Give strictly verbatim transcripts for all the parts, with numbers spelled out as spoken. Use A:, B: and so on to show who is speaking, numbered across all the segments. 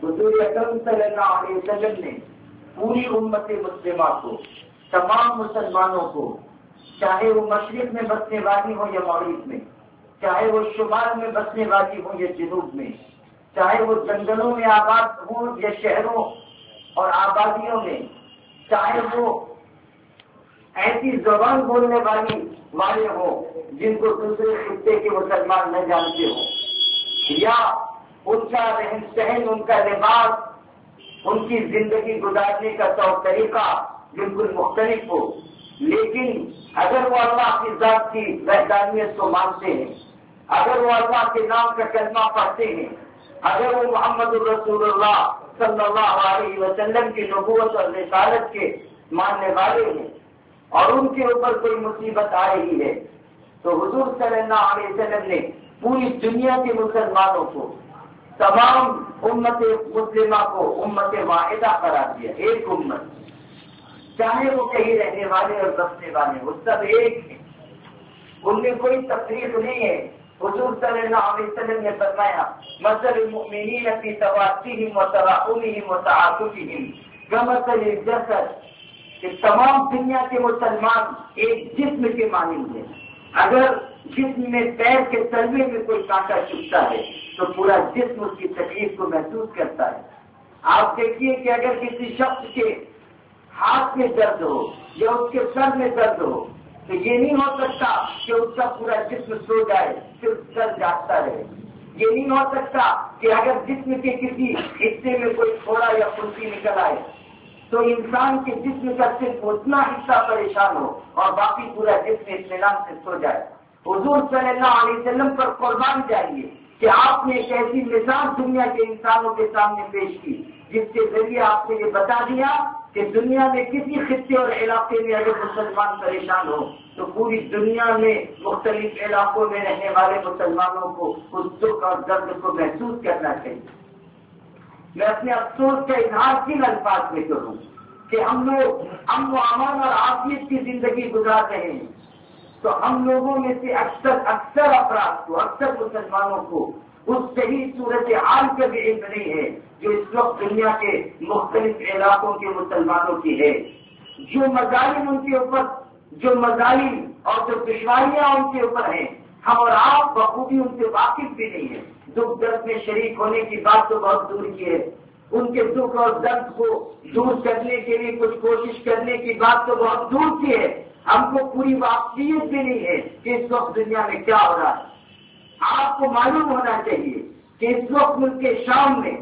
A: حضور اکرم صلی اللہ علیہ وسلم نے پوری امت مسلمہ کو، تمام مسلمانوں کو، چاہے وہ مشرق میں بسنے والی ہوں یا مغرب میں، چاہے وہ شمال میں بسنے والی ہوں یا جنوب میں، چاہے وہ جنگلوں میں آباد ہوں یا شہروں اور آبادیوں میں، چاہے وہ ایسی زبان بولنے والی والے ہوں جن کو دوسرے خطے کے مسلمان نہ جانتے ہوں، یا ان کا رہن سہن، ان کا لباس، ان کی زندگی گزارنے کا طور طریقہ بالکل مختلف ہو، لیکن اگر وہ اللہ کی ذات کی وحدانیت کو مانتے ہیں، اگر وہ اللہ کے نام کا کلمہ پڑھتے ہیں، اگر وہ محمد الرسول اللہ صلی اللہ علیہ وسلم کی نبوت اور رسالت کے ماننے والے ہیں، اور ان کے اوپر کوئی مصیبت آ رہی ہے، تو حضور صلی اللہ علیہ وسلم نے پوری دنیا کے مسلمانوں کو، تمام امت مسلمہ کو امت واحدہ قرار دیا، ایک امت، چاہے وہ کہیں رہنے والے اور بسنے والے، وہ سب ایک ہیں، ان میں کوئی تفریق نہیں ہے۔ حضور صلی اللہ علیہ وسلم نے فرمایا مثل المؤمنین فی توادهم وتراحمهم وتعاطفهم کمثل الجسد، کہ تمام دنیا کے مسلمان ایک جسم کے مانند ہیں، اگر جسم میں پیر کے تلوے میں کوئی کانٹا چبھتا ہے تو پورا جسم اس کی تکلیف کو محسوس کرتا ہے۔ آپ دیکھیے کہ اگر کسی شخص کے ہاتھ میں درد ہو یا اس کے سر میں درد ہو تو یہ نہیں ہو سکتا کہ اس کا پورا جسم سو جائے، صرف سر جاگتا رہے۔ یہ نہیں ہو سکتا کہ اگر جسم کے کسی حصے میں کوئی تھوڑا یا پھنسی نکل آئے تو انسان کے جسم کا صرف اتنا حصہ پریشان ہو اور باقی پورا جسم اطمینان سے سو جائے۔ حضور صلی اللہ علیہ وسلم پر قربان جائیے کہ آپ نے ایک ایسی مثال دنیا کے انسانوں کے سامنے پیش کی جس کے ذریعے آپ نے یہ بتا دیا کہ دنیا میں کسی خطے اور علاقے میں اگر مسلمان پریشان ہو تو پوری دنیا میں مختلف علاقوں میں رہنے والے مسلمانوں کو اس دکھ اور درد کو محسوس کرنا چاہیے۔ میں اپنے افسوس کا اظہار کن الفاظ میں کروں کہ ہم لوگ امن و امان اور عافیت کی زندگی گزار رہے ہیں، تو ہم لوگوں میں سے اکثر اکثر افراد کو، اکثر مسلمانوں کو اس صحیح صورت حال کا بھی علم نہیں ہے جو اس وقت دنیا کے مختلف علاقوں کے مسلمانوں کی ہے۔ جو مظالم ان کے اوپر، جو مظالم اور جو دشواریاں ان کے اوپر ہیں، ہم اور آپ بخوبی ان سے واقف بھی نہیں ہیں۔ دکھ درد میں شریک ہونے کی بات تو بہت دور کی ہے، ان کے دکھ اور درد کو دور کرنے کے لیے کچھ کوشش کرنے کی بات تو بہت دور کی ہے، ہم کو پوری واقفیت بھی نہیں ہے کہ اس وقت دنیا میں کیا ہو رہا ہے۔ آپ کو معلوم ہونا چاہیے کہ اس وقت ملک شام میں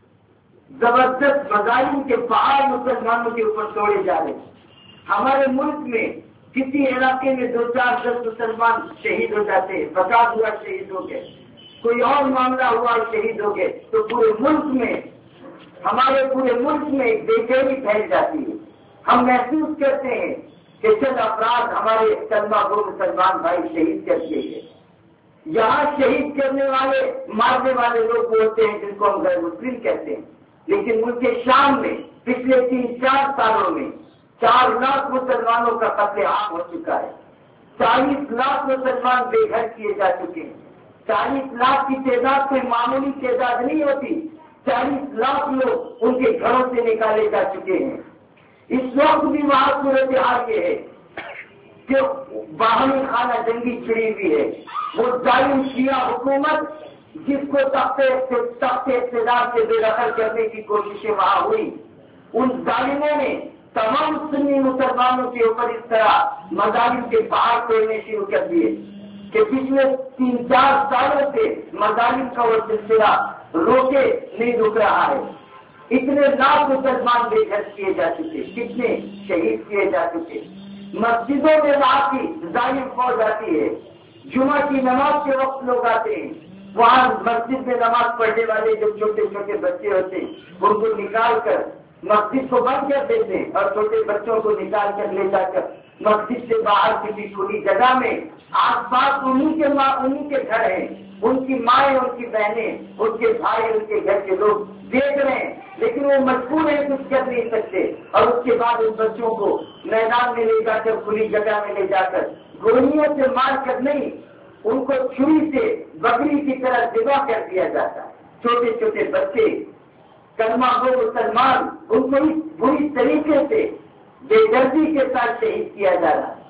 A: زبردست مظالم کے پہاڑ مسلمانوں کے اوپر توڑے جا رہے ہیں۔ ہمارے ملک میں کسی علاقے میں دو چار دس مسلمان شہید ہو جاتے ہیں، فساد ہوا شہید ہو گئے، کوئی اور معاملہ ہوا شہید ہو گئے، تو پورے ملک میں، ہمارے پورے ملک میں ایک بے چینی پھیل جاتی ہے۔ ہم محسوس کرتے ہیں کہ چند افراد ہمارے کلمہ گو مسلمان بھائی شہید کر دیے گئے۔ یہاں شہید کرنے والے، مارنے والے لوگ بولتے ہیں جن کو ہم غیر مسلم کہتے ہیں، لیکن ملک شام میں پچھلے تین چار سالوں میں چار لاکھ مسلمانوں کا قتل عام ہو چکا ہے، چالیس لاکھ مسلمان بے گھر کیے جا چکے ہیں۔ چالیس لاکھ کی تعداد کوئی معمولی تعداد نہیں ہوتی، چالیس لاکھ لوگ ان کے گھروں سے نکالے جا چکے ہیں۔ اس وقت بھی وہاں صورت حال یہ ہے کہ باہمی خانہ جنگی چھڑی ہوئی ہے۔ وہ ظالم شیعہ حکومت جس کو تختے تخت اقتدار سے بے دخل کرنے کی کوششیں وہاں ہوئی، ان ظالموں نے تمام سنی مسلمانوں کے اوپر اس طرح مظالم کے پہاڑ توڑنے شروع کر دیے کہ پچھلے تین چار سالوں سے مظالم کا وہ سلسلہ روکے نہیں رک رہا ہے۔ اتنے لاکھ مسلمان بے گھر کیے جا چکے، کتنے شہید کیے جا چکے۔ مسجدوں میں وہاں کی ظالم فوج آتی ہے، جمعہ کی نماز کے وقت لوگ آتے ہیں، وہاں مسجد میں نماز پڑھنے والے جو چھوٹے چھوٹے بچے ہوتے ہیں ان کو نکال کر مسجد کو بند کر دیتے ہیں اور چھوٹے بچوں کو نکال کر لے جا کر مسجد سے باہر کسی کھلی جگہ میں، آس پاس انہیں کے ماں انہیں کے گھر ہیں، ان کی مائیں، ان کی بہنیں، ان کے بھائی، ان کے گھر کے لوگ دیکھ رہے ہیں، لیکن وہ مجبور ہیں، کچھ کر نہیں سکتے۔ اور اس کے بعد ان بچوں کو میدان میں لے جا کر، کھلی جگہ میں لے جا کر گولیوں سے مار کر نہیں، ان کو چھری سے بکری کی طرح ذبح کر دیا جاتا ہے۔ چھوٹے چھوٹے بچے کلمہ گو مسلمان، ان کو اس بری طریقے سے بے دردی کے ساتھ شہید کیا جا رہا ہے۔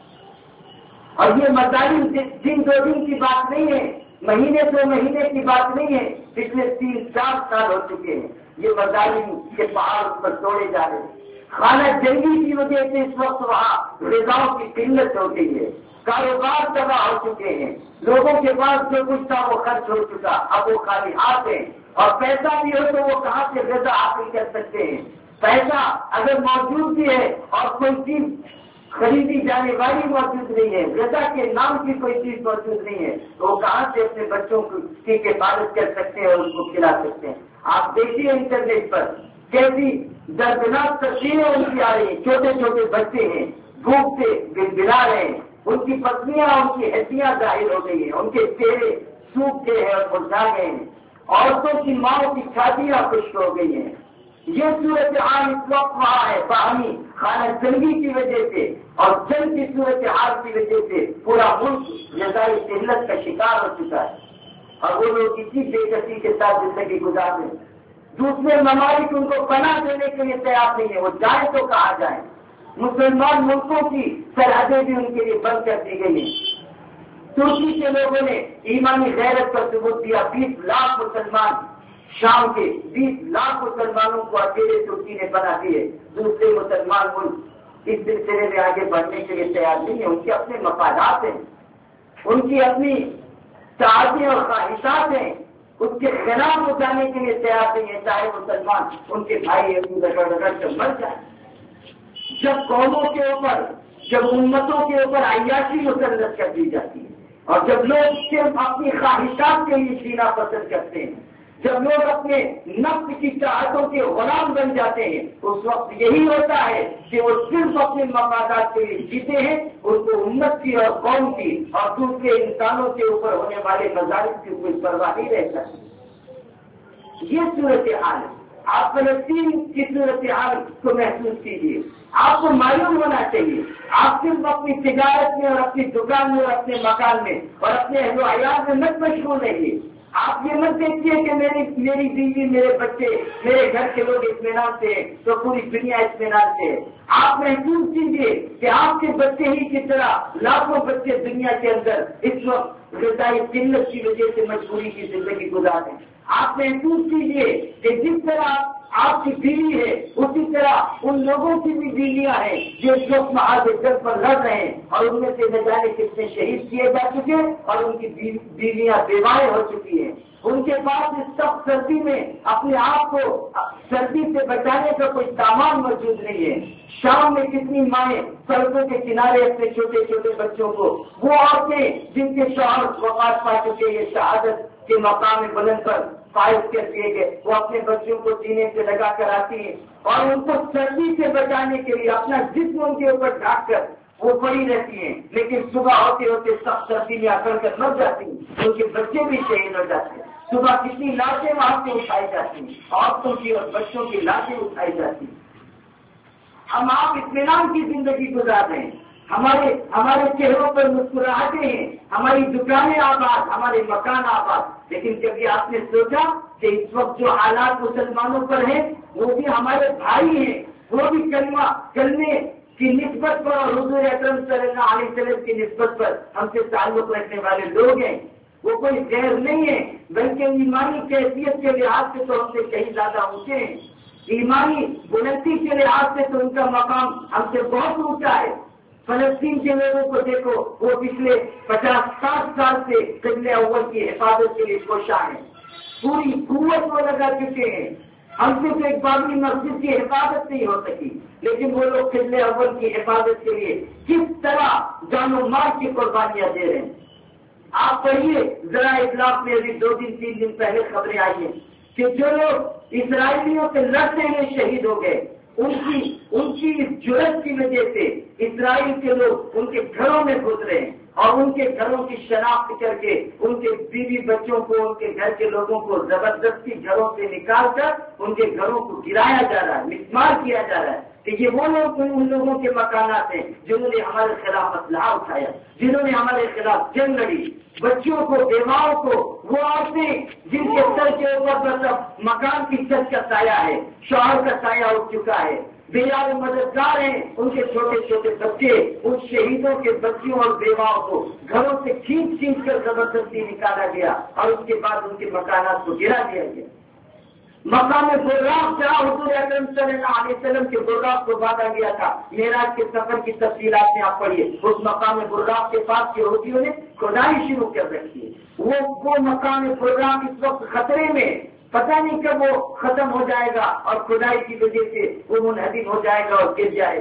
A: اور یہ مظالم دن دو دن کی بات نہیں ہے، مہینے دو مہینے کی بات نہیں ہے، پچھلے تین چار سال ہو چکے ہیں یہ مظالم کے پہاڑ پر توڑے جا رہے ہیں۔ خانہ جنگی کی وجہ سے اس وقت وہاں غذاؤں کی قلت ہو گئی ہے، کاروبار تباہ ہو چکے ہیں، لوگوں کے پاس جو کچھ تھا وہ خرچ ہو چکا، اب وہ خالی ہاتھ ہیں، اور پیسہ بھی ہو تو وہ کہاں سے غذا حاصل کر سکتے ہیں؟ پیسہ اگر موجود بھی ہے اور کوئی چیز خریدی جانے والی موجود نہیں ہے، غذا کے نام کی کوئی چیز موجود نہیں ہے، تو وہ کہاں سے اپنے بچوں کی حفاظت کر سکتے ہیں اور ان کو کھلا سکتے ہیں؟ آپ دیکھیے انٹرنیٹ پر کیسی دردناک تصویریں ان کی آ رہی ہیں، چھوٹے چھوٹے بچے ہیں بھوک سے گڑگڑا رہے ہیں، ان کی پتلیاں ان کی ہڈیاں ظاہر ہو گئی ہیں، ان کے چہرے سوکھ گئے ہیں اور مرجھا گئے ہیں، عورتوں کی ماؤں کی چھاتیاں خشک ہو گئی ہیں۔ یہ صورتحال اس وقت وہاں ہے باہمی خانہ جنگی کی وجہ سے اور جنگ کی صورتحال کی وجہ سے پورا ملک غذائی قلت کا شکار ہو چکا ہے، اور وہ لوگ اسی بے کسی کے ساتھ زندگی گزار رہے ہیں۔ دوسرے ممالک ان کو پناہ دینے کے لیے تیار نہیں ہے، وہ جائیں تو کہاں جائیں؟ مسلمان ملکوں کی سرحدیں بھی ان کے لیے بند کر دی گئی ہیں۔ ترکی کے لوگوں نے ایمانی غیرت پر ثبوت دیا، بیس لاکھ مسلمان شام کے بیس لاکھ مسلمانوں کو اکیلے ترکی نے بنا دیے۔ دوسرے مسلمان ملک اس سلسلے میں آگے بڑھنے کے لیے تیار نہیں ہے، ان کے اپنے مفادات ہیں، ان کی اپنی چاہتیں اور خواہشات ہیں، اس کے خلاف اٹھانے کے لیے تیار نہیں ہے، چاہے مسلمان ان کے بھائی رگڑ رگڑ کر مر جائیں۔ جب قوموں کے اوپر، جب امتوں کے اوپر عیاشی مسلط کر دی جاتی ہے، اور جب لوگ صرف اپنی خواہشات کے لیے جینا پسند کرتے ہیں، جب لوگ اپنے نفس کی چاہتوں کے غلام بن جاتے ہیں، اس وقت یہی ہوتا ہے کہ وہ صرف اپنے مفادات کے لیے جیتے ہیں، ان کو امت کی اور قوم کی اور دوسرے انسانوں کے اوپر ہونے والے مظالم کی کوئی پرواہ نہیں رہتا ہے۔ یہ صورتحال ہے۔ آپ فلسطین کی صورتحال کو محسوس کیجیے، آپ کو معلوم ہونا چاہیے، آپ صرف اپنی تجارت میں اور اپنی دکان میں اور اپنے مکان میں اور اپنے اہل و عیال میں مت مشغول رہیے۔ آپ یہ مت دیکھیے کہ میری میری بیوی، میرے بچے، میرے گھر کے لوگ اطمینان سے ہیں تو پوری دنیا اطمینان سے ہے۔ آپ محسوس کیجیے کہ آپ کے بچے ہی کی طرح لاکھوں بچے دنیا کے اندر اس وقت غذائی قلت کی وجہ سے مجبوری کی زندگی گزار رہے ہیں۔ آپ محسوس کیجیے کہ جس طرح آپ کی بیوی ہے اسی طرح ان لوگوں کی بھی بیویاں ہیں جو اس وقت محاذ جنگ پر لڑ رہے ہیں، اور ان میں سے نہ جانے کتنے شہید کیے جا چکے اور ان کی بیویاں بیوائیں ہو چکی ہیں۔ ان کے پاس اس سخت سردی میں اپنے آپ کو سردی سے بچانے کا کوئی سامان موجود نہیں ہے۔ شام میں کتنی مائیں سڑکوں کے کنارے اپنے چھوٹے چھوٹے بچوں کو، وہ عورتیں جن کے شوہر وفات پا چکے ہیں، شہادت کے مقام بلند پر فائز کر دیے گئے، وہ اپنے بچوں کو سینے سے لگا کر آتی ہیں اور ان کو سردی سے بچانے کے لیے اپنا جسم ان کے اوپر ڈھانک کر وہ پڑی رہتی ہیں، لیکن صبح ہوتے ہوتے سخت سردی میں اکڑ کر مر جاتی ہیں، ان کے بچے بھی شہید ہو جاتے ہیں۔ صبح کتنی لاشیں وہاں سے اٹھائی جاتی ہیں، عورتوں کی اور بچوں کی لاشیں اٹھائی جاتی ہیں۔ ہم آپ اطمینان کی زندگی گزار رہے ہیں، ہمارے ہمارے چہروں پر مسکراہٹیں ہیں، ہماری دکانیں آباد، ہمارے مکان آباد، لیکن کبھی آپ نے سوچا کہ اس وقت جو حالات مسلمانوں پر ہیں وہ بھی ہمارے بھائی ہیں، وہ بھی کلمہ کلمے کی نسبت پر اور حضور اکرم صلی اللہ علیہ وسلم کی نسبت پر ہم سے تعلق رکھنے والے لوگ ہیں، وہ کوئی غیر نہیں ہے، بلکہ ایمانی کیفیت کے لحاظ سے تو ہم سے کہیں زیادہ اونچے ہیں، ایمانی بلندی کے لحاظ سے تو ان کا مقام ہم سے بہت اونچا ہے۔ فلسطین کے لوگوں کو دیکھو، وہ پچھلے پچاس ساٹھ سال سے قبلہ اول کی حفاظت کے لیے کوشاں ہیں، پوری قوت وہ لگا چکے ہیں۔ ہم سے تو ایک بابری مسجد کی حفاظت نہیں ہو سکی، لیکن وہ لوگ قبلہ اول کی حفاظت کے لیے کس طرح جان و مال کی قربانیاں دے رہے ہیں۔ آپ پڑھیے ذرا اطلاع میں ابھی دو دن تین دن پہلے خبریں آئی ہیں کہ جو لوگ اسرائیلیوں سے لڑتے ہوئے شہید ہو گئے، ان کی ان کی اس جرت کی وجہ سے اسرائیل کے لوگ ان کے گھروں میں گھس رہے ہیں اور ان کے گھروں کی شناخت کر کے ان کے بیوی بچوں کو ان کے گھر کے لوگوں کو زبردستی گھروں سے نکال کر ان کے گھروں کو گرایا جا رہا ہے، مسمار کیا جا رہا ہے کہ یہ وہ لوگ ان لوگوں کے مکانات ہیں جنہوں نے ہمارے خلاف اسلحہ اٹھایا، جنہوں نے ہمارے خلاف جنگ لڑی، بچوں کو، بیواؤں کو، وہ عورتیں جن کے سر کے اوپر مطلب مکان کی چھت کا سایہ ہے، شوہر کا سایہ اٹھ چکا ہے، بیار مددگار ہیں، ان کے چھوٹے چھوٹے بچے ان شہیدوں کے بچیوں اور بیواؤں کو گھروں سے کھینچ کھینچ کر زبردستی نکالا گیا اور اس کے بعد ان کے مکانات کو گرا دیا گیا۔ مقام براق جہاں حضور اکرم صلی اللہ علیہ وسلم کے براق کو باندھا گیا تھا، معراج کے سفر کی تفصیلات میں آپ پڑھیے، اس مقام براق کے پاس یہودیوں نے کھدائی شروع کر رکھی ہے۔ وہ وہ مقام براق اس وقت خطرے میں، پتہ نہیں کب وہ ختم ہو جائے گا اور کھدائی کی وجہ سے وہ منہدم ہو جائے گا اور گر جائے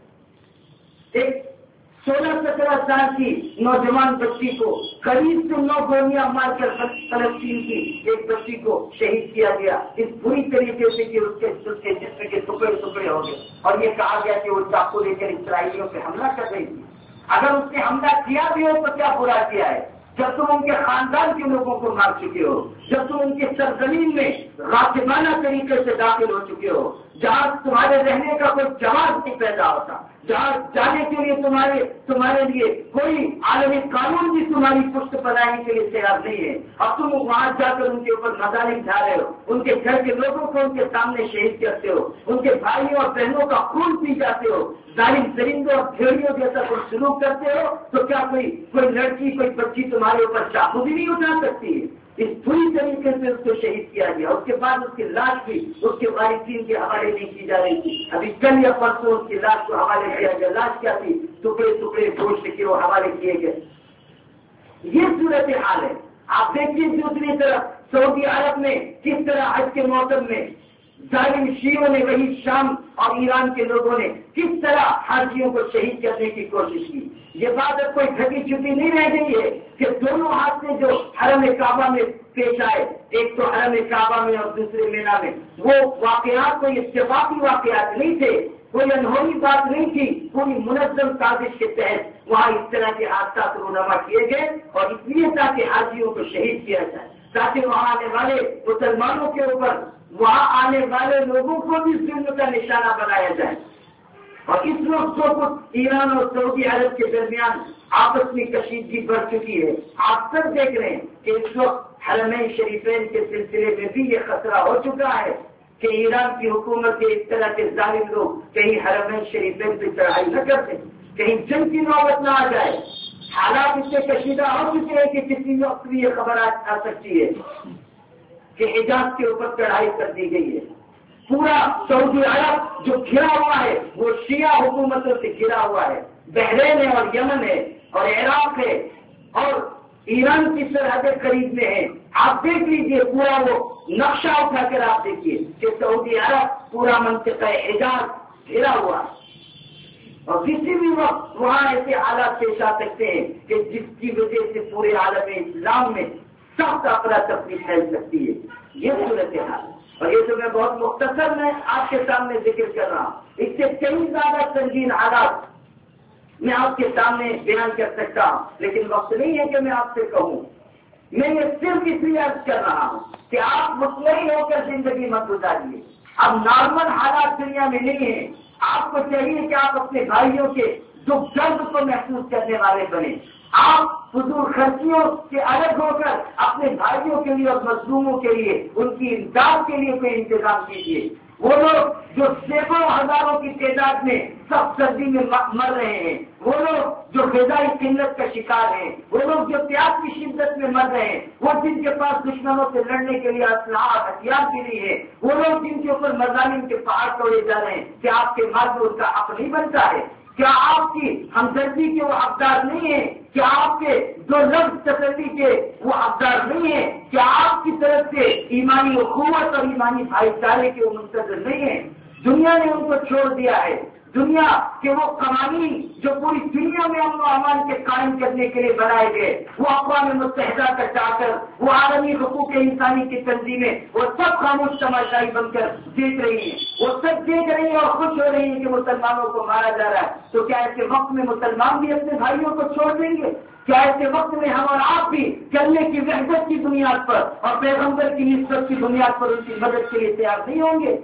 A: گا۔ ایک سولہ سترہ سال کی نوجوان بچی کو قریب سے نو گولیاں مار کر فلسطین کی ایک بچی کو شہید کیا گیا اس بری طریقے سے کہ اس کے اس کے جسم کے ٹکڑے ٹکڑے ہو گئے اور یہ کہا گیا کہ وہ چاقو لے کر اسرائیلیوں پہ حملہ کر رہی تھی۔ اگر اس نے حملہ کیا بھی ہو تو کیا برا کیا ہے؟ جب تم ان کے خاندان کے لوگوں کو مار چکے ہو، جب تم ان کی سرزمین میں غاصبانہ طریقے سے داخل ہو چکے ہو، جہاں تمہارے رہنے کا کوئی جواز نہیں پیدا ہوتا، جہاں جانے کے لیے تمہارے تمہارے لیے کوئی عالمی قانون بھی تمہاری پشت پناہی کے لیے تیار نہیں ہے، اور تم وہاں جا کر ان کے اوپر مظالم ڈھا رہے ہو، ان کے گھر کے لوگوں کو ان کے سامنے شہید کرتے ہو، ان کے بھائیوں اور بہنوں کا خون پی جاتے ہو، ظالم درندوں اور بھیڑیوں جیسا کوئی سلوک کرتے ہو، تو کیا کوئی کوئی لڑکی کوئی بچی تمہارے اوپر چاقو بھی نہیں اٹھا سکتی ہے؟ اس پوری طریقے سے اس کو شہید کیا گیا۔ اس کے بعد اس کی لاش بھی اس کے والدین کے حوالے نہیں کی جا رہی تھی، ابھی کل یا پرسوں اس کی لاش کو حوالے کیا گیا۔ لاش کیا تھی؟ ٹکڑے ٹکڑے گوشت کے وہ حوالے کیے گئے۔ یہ صورت حال ہے۔ آپ دیکھیے دوسری طرف سعودی عرب میں کس طرح حج کے موسم میں ظالم شیعوں نے، وہی شام اور ایران کے لوگوں نے کس طرح حاجیوں کو شہید کرنے کی کوشش کی۔ یہ بات اب کوئی گھٹی چھپی نہیں رہ گئی ہے کہ دونوں ہاتھ سے جو حرم کعبہ میں پیش آئے، ایک تو حرم کعبہ میں اور دوسرے مینا میں، وہ واقعات کوئی اتفاقی واقعات نہیں تھے، کوئی انہونی بات نہیں تھی، پوری منظم سازش کے تحت وہاں اس طرح کے حادثات رونما کیے گئے، اور اس لیے تاکہ حاجیوں کو شہید کیا جائے، تاکہ وہاں آنے والے مسلمانوں کے اوپر، وہاں آنے والے لوگوں کو بھی ظلم کا نشانہ بنایا جائے۔ اور اس وقت جو کچھ ایران اور سعودی عرب کے درمیان آپس میں کشیدگی بڑھ چکی ہے، آپ سب دیکھ رہے ہیں کہ اس وقت حرمین شریفین کے سلسلے میں بھی یہ خطرہ ہو چکا ہے کہ ایران کی حکومت کے اس طرح کے ظالم لوگ کہیں حرمین شریفین پہ چڑھائی نہ کرتے، کہیں جنگ کی نوبت نہ آ جائے۔ حالات اس سے کشیدہ ہو چکے ہیں کہ کسی وقت بھی یہ خبر آ سکتی ہے کہ حجاز کے اوپر چڑھائی کر دی گئی ہے۔ پورا سعودی عرب جو گھرا ہوا ہے وہ شیعہ حکومتوں سے گھرا ہوا ہے، بحرین ہے اور یمن ہے اور عراق ہے اور ایران کی سرحدیں قریب میں ہیں۔ آپ دیکھ لیجئے پورا وہ نقشہ اٹھا کر آپ دیکھیے کہ سعودی عرب پورا منطقہ حجاز گھرا ہوا ہے، اور کسی بھی وقت وہاں ایسے حالات پیش آ سکتے ہیں کہ جس کی وجہ سے پورے عالم اسلام میں سخت افراتفری پھیل سکتی ہے۔ یہ صورت حال ہے، اور یہ تو میں بہت مختصر میں آپ کے سامنے ذکر کر رہا ہوں، اس سے کئی زیادہ سنگین حالات میں آپ کے سامنے بیان کر سکتا ہوں، لیکن وقت نہیں ہے کہ میں آپ سے کہوں۔ میں یہ صرف اس لیے عرض کر رہا ہوں کہ آپ مطمئن ہو کر زندگی مت گزاریے۔ اب نارمل حالات دنیا میں نہیں ہیں، آپ کو چاہیے کہ آپ اپنے بھائیوں کے دکھ درد کو محسوس کرنے والے بنے، آپ فضول خرچیوں سے الگ ہو کر اپنے بھائیوں کے لیے اور مظلوموں کے لیے ان کی امداد کے لیے کوئی انتظام کیجیے۔ وہ لوگ جو سینکڑوں ہزاروں کی تعداد میں سب سردی میں مر رہے ہیں، وہ لوگ جو غذائی قلت کا شکار ہیں، وہ لوگ جو پیاس کی شدت میں مر رہے ہیں، وہ جن کے پاس دشمنوں سے لڑنے کے لیے اسلحہ ہتھیار کے لیے ہے، وہ لوگ جن کے اوپر مظالم کے پہاڑ توڑے جا رہے ہیں، کیا آپ کے مال میں ان کا حق نہیں بنتا ہے؟ کیا آپ کی ہمدردی کے وہ حقدار نہیں ہیں؟ کیا آپ کے دو لفظ تسلی کے وہ حقدار نہیں ہیں؟ کیا آپ کی طرف سے ایمانی اخوت اور ایمانی بھائی چارے کے وہ منتظر نہیں ہیں؟ دنیا نے ان کو چھوڑ دیا ہے۔ دنیا کے وہ قوانین جو پوری دنیا میں امن و امان کے قائم کرنے کے لیے بنائے گئے، وہ اقوام متحدہ کا چاہ کر، وہ عالمی حقوق انسانی کی تنظیمیں، وہ سب خاموش تماشائی بن کر دیکھ رہی ہیں، وہ سب دیکھ رہی ہیں اور خوش ہو رہی ہیں کہ مسلمانوں کو مارا جا رہا ہے۔ تو کیا ایسے وقت میں مسلمان بھی اپنے بھائیوں کو چھوڑ دیں گے؟ کیا ایسے وقت میں ہم اور آپ بھی چلنے کی وحدت کی بنیاد پر اور پیغمبر کی نسبت کی بنیاد پر ان کی مدد کے لیے تیار نہیں ہوں گے؟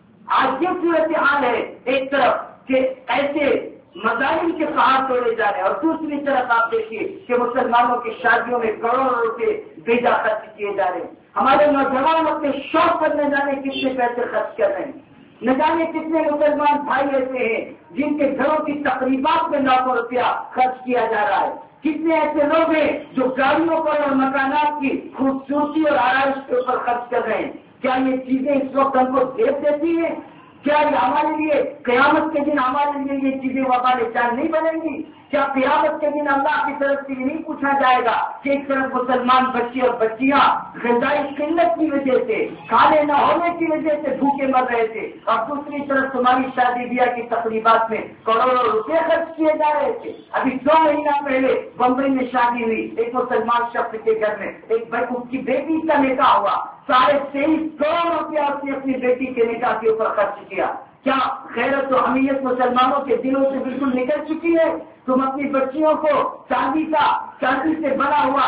A: آج یہ صورتحال ہے ایک طرف کہ ایسے مظاہر کے پہاڑ توڑے جا رہے ہیں اور دوسری طرف آپ دیکھیے کہ مسلمانوں کی شادیوں میں کروڑوں روپے بیجا خرچ کیے جا رہے ہیں. ہمارے نوجوان اپنے شوق پر نہ جانے کتنے پیسے خرچ کر رہے ہیں. نہ جانے کتنے مسلمان بھائی ایسے ہیں جن کے گھروں کی تقریبات میں لاکھوں روپیہ خرچ کیا جا رہا ہے. کتنے ایسے لوگ ہیں جو گاڑیوں پر اور مکانات کی خوبصورتی اور آرائش کے اوپر خرچ کر رہے ہیں. کیا یہ چیزیں اس وقت ہم کو دیکھ دیتی ہیں؟ کیا یہ ہمارے لیے قیامت کے دن ہمارے لیے یہ چیزیں وبال جان نہیں بنیں گی؟ کیا قیامت کے دن اللہ کی طرف سے یہ نہیں پوچھا جائے گا کہ ایک طرف مسلمان بچے اور بچیاں غذائی قلت کی وجہ سے، کھانے نہ ہونے کی وجہ سے بھوکے مر رہے تھے، اور دوسری طرف تمہاری شادی بیاہ کی تقریبات میں کروڑوں روپے خرچ کیے جا رہے تھے؟ ابھی دو مہینہ پہلے بمبئی میں شادی ہوئی ایک مسلمان شخص کے گھر میں، ایک اس کی بیٹی کا نکاح ہوا، ساڑھے تیئیس کروڑ روپیہ اس نے اپنی بیٹی کے نکاح کے اوپر خرچ کیا. کیا غیرت و حمیت مسلمانوں کے دلوں سے بالکل نکل چکی ہے؟ تم اپنی بچیوں کو چاندی کا چاندی سے بنا ہوا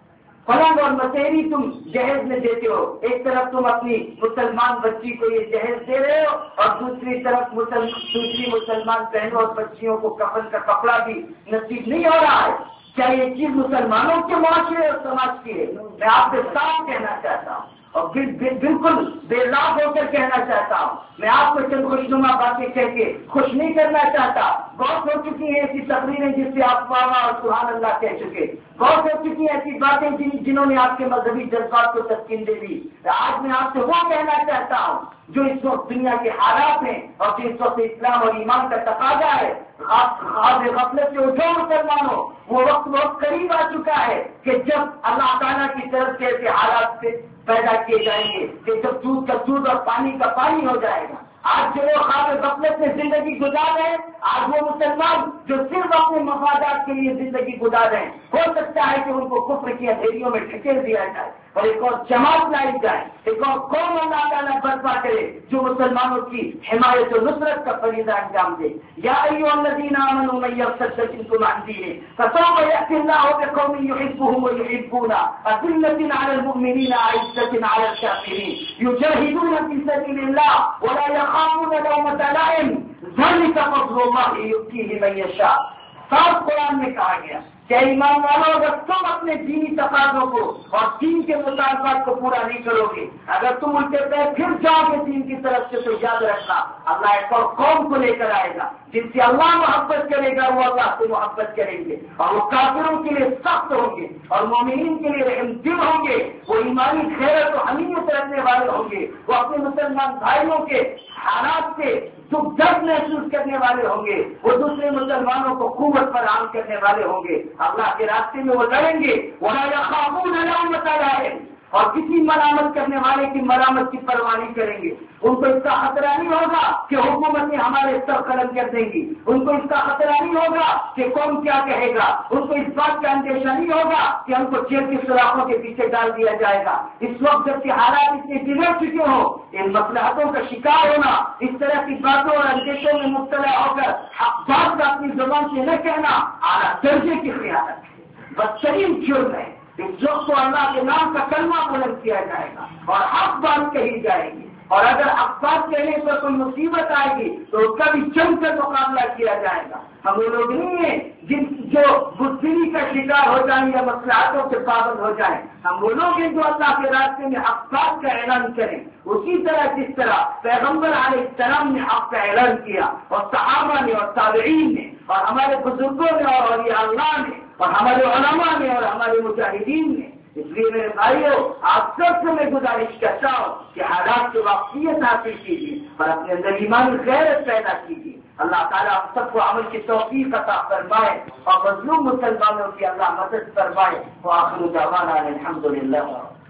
A: پلنگ اور مسیری تم جہیز میں دیتے ہو. ایک طرف تم اپنی مسلمان بچی کو یہ جہیز دے رہے ہو اور دوسری طرف مسلم دوسری مسلمان بہنوں اور بچیوں کو کفن کا کپڑا بھی نصیب نہیں ہو رہا ہے. کیا یہ چیز مسلمانوں کے معاشرے اور سماج کی ہے؟ میں آپ سے صاف کہنا چاہتا ہوں اور بالکل بے لاگ ہو کر کہنا چاہتا ہوں. میں آپ کو چند خوشنما باتیں کہہ کے خوش نہیں کرنا چاہتا. بہت ہو چکی ہیں ایسی تقریریں جس سے آپ واہ اور سبحان اللہ کہہ چکے. بہت ہو چکی ہیں ایسی باتیں جن جنہوں نے آپ کے مذہبی جذبات کو تسکین دے دی. آج میں آپ سے وہ کہنا چاہتا ہوں جو اس وقت دنیا کے حالات ہیں اور جو اس وقت اسلام اور ایمان کا تقاضا ہے. خواب غفلت سے اٹھو مسلمانوں، وہ وقت بہت قریب آ چکا ہے کہ جب اللہ تعالیٰ کی طرف سے ایسے حالات سے پیدا کیے جائیں گے کہ جب دودھ کا دودھ اور پانی کا پانی ہو جائے گا. آج جو لوگ خواب غفلت میں زندگی گزار رہے ہیں، آج وہ مسلمان جو صرف اپنے مفادات کے لیے زندگی گزار رہے ہیں، ہو سکتا ہے کہ ان کو کفر کی اندھیریوں میں ڈھکیل دیا جائے اور ایک اور جماعت لائی جائے، ایک اور قوم اللہ تعالیٰ برپا کرے جو مسلمانوں کی حمایت و نصرت کا فریضہ انجام دے. یا ایھا الذین آمنوا من یرتد منکم عن دینہ فسوف یأتی اللہ بقوم یحبهم ویحبونہ اذلة علی المؤمنین اعزة علی الکافرین یجاہدون فی سبیل اللہ ولا یخافون لومۃ لائم ذلک فضل اللہ یؤتیہ من یشاء. صاف قرآن میں کہا گیا کہ ایمان والوں اگر تم اپنے دینی تقاضوں کو اور دین کے مطالبات کو پورا نہیں کرو گے، اگر تم ان کے پیر پھر جاؤ گے دین کی طرف سے، تو یاد رکھنا اللہ ایک اور قوم کو لے کر آئے گا جن سے اللہ محبت کرے گا، وہ اللہ سے محبت کریں گے اور وہ کافروں کے لیے سخت ہوں گے اور مومنین کے لیے رحم دل ہوں گے. وہ ایمانی خیرت و حمیت رکھنے والے ہوں گے، وہ اپنے مسلمان بھائیوں کے حالات سے دکھ درد محسوس کرنے والے ہوں گے، وہ دوسرے مسلمانوں کو قوت پر عام کرنے والے ہوں گے. اللہ کے راستے میں وہ لڑیں گے، وَلَا يَخَافُونَ لَوْمَةَ لَائِمٍ، اور کسی مرامت کرنے والے کی مرامت کی پرواہ نہیں کریں گے. ان کو اس کا خطرہ نہیں ہوگا کہ حکومتیں ہمارے سر قلم کر دیں گی، ان کو اس کا خطرہ نہیں ہوگا کہ کون کیا کہے گا، ان کو اس بات کا اندیشہ نہیں ہوگا کہ ہم کو جیل کی سلاخوں کے پیچھے ڈال دیا جائے گا. اس وقت جب کہ حالات اتنے بگڑ چکے ہوں، ان مصلحتوں کا شکار ہونا، اس طرح کی باتوں اور اندیشوں میں مبتلا ہو کر حق بات کا اپنی زبان سے نہ کہنا اعلیٰ درجے کی خیانت ہے، بدترین جرم ہے. اس وقت کو اللہ کے نام کا کلمہ بلند کیا جائے گا اور حق بات کہی جائے گی، اور اگر حق بات کہنے پر کوئی مصیبت آئے گی تو اس کا بھی جم کر مقابلہ کیا جائے گا. ہم وہ لوگ نہیں ہیں جن جو بزدلی کا شکار ہو جائیں یا مصلحتوں سے پابند ہو جائیں. ہم وہ لوگ ہیں جو اللہ کے راستے میں حق بات کا اعلان کریں، اسی طرح جس طرح پیغمبر علیہ السلام نے حق کا اعلان کیا اور صحابہ نے اور تابعین نے اور ہمارے بزرگوں نے اور اولیاء اللہ نے اور ہمارے علماء نے اور ہمارے مجاہدین نے. اس لیے میرے بھائیوں، آپ سب سے میں گزارش کرتا ہوں کہ حالات کی واقعیت حاصل کیجیے اور اپنے اندر ایمان غیرت پیدا کیجیے. اللہ تعالیٰ آپ سب کو عمل کی توفیق عطا فرمائے اور مظلوم مسلمانوں کی اللہ مدد فرمائے. وآخر دعوانا الحمدللہ.